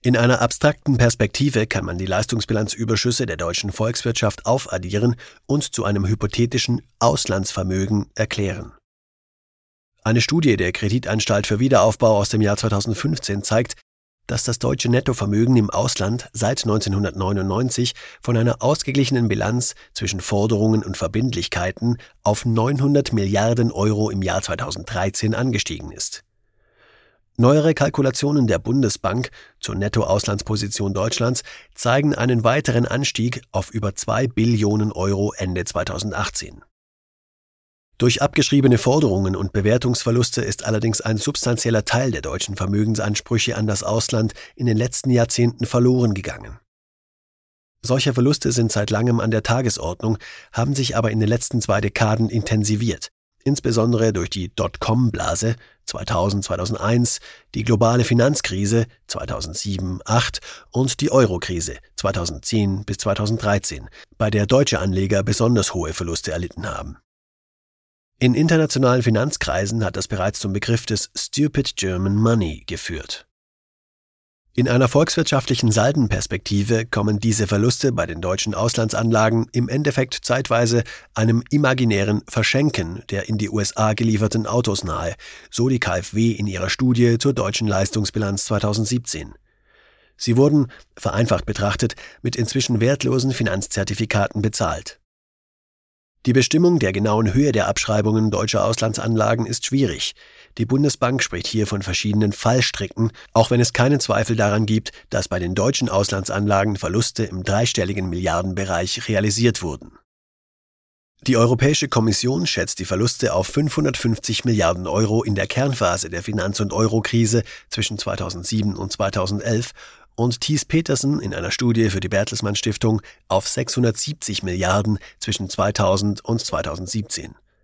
In einer abstrakten Perspektive kann man die Leistungsbilanzüberschüsse der deutschen Volkswirtschaft aufaddieren und zu einem hypothetischen Auslandsvermögen erklären. Eine Studie der Kreditanstalt für Wiederaufbau aus dem Jahr 2015 zeigt, dass das deutsche Nettovermögen im Ausland seit 1999 von einer ausgeglichenen Bilanz zwischen Forderungen und Verbindlichkeiten auf 900 Milliarden Euro im Jahr 2013 angestiegen ist. Neuere Kalkulationen der Bundesbank zur Nettoauslandsposition Deutschlands zeigen einen weiteren Anstieg auf über 2 Billionen Euro Ende 2018. Durch abgeschriebene Forderungen und Bewertungsverluste ist allerdings ein substanzieller Teil der deutschen Vermögensansprüche an das Ausland in den letzten Jahrzehnten verloren gegangen. Solche Verluste sind seit langem an der Tagesordnung, haben sich aber in den letzten 2 Dekaden intensiviert, insbesondere durch die Dotcom-Blase 2000/2001, die globale Finanzkrise 2007/08 und die Eurokrise 2010-2013, bei der deutsche Anleger besonders hohe Verluste erlitten haben. In internationalen Finanzkreisen hat das bereits zum Begriff des Stupid German Money geführt. In einer volkswirtschaftlichen Saldenperspektive kommen diese Verluste bei den deutschen Auslandsanlagen im Endeffekt zeitweise einem imaginären Verschenken der in die USA gelieferten Autos nahe, so die KfW in ihrer Studie zur deutschen Leistungsbilanz 2017. Sie wurden, vereinfacht betrachtet, mit inzwischen wertlosen Finanzzertifikaten bezahlt. Die Bestimmung der genauen Höhe der Abschreibungen deutscher Auslandsanlagen ist schwierig. Die Bundesbank spricht hier von verschiedenen Fallstricken, auch wenn es keinen Zweifel daran gibt, dass bei den deutschen Auslandsanlagen Verluste im dreistelligen Milliardenbereich realisiert wurden. Die Europäische Kommission schätzt die Verluste auf 550 Milliarden Euro in der Kernphase der Finanz- und Eurokrise zwischen 2007 und 2011 und Thies Petersen in einer Studie für die Bertelsmann Stiftung auf 670 Milliarden zwischen 2000 und 2017.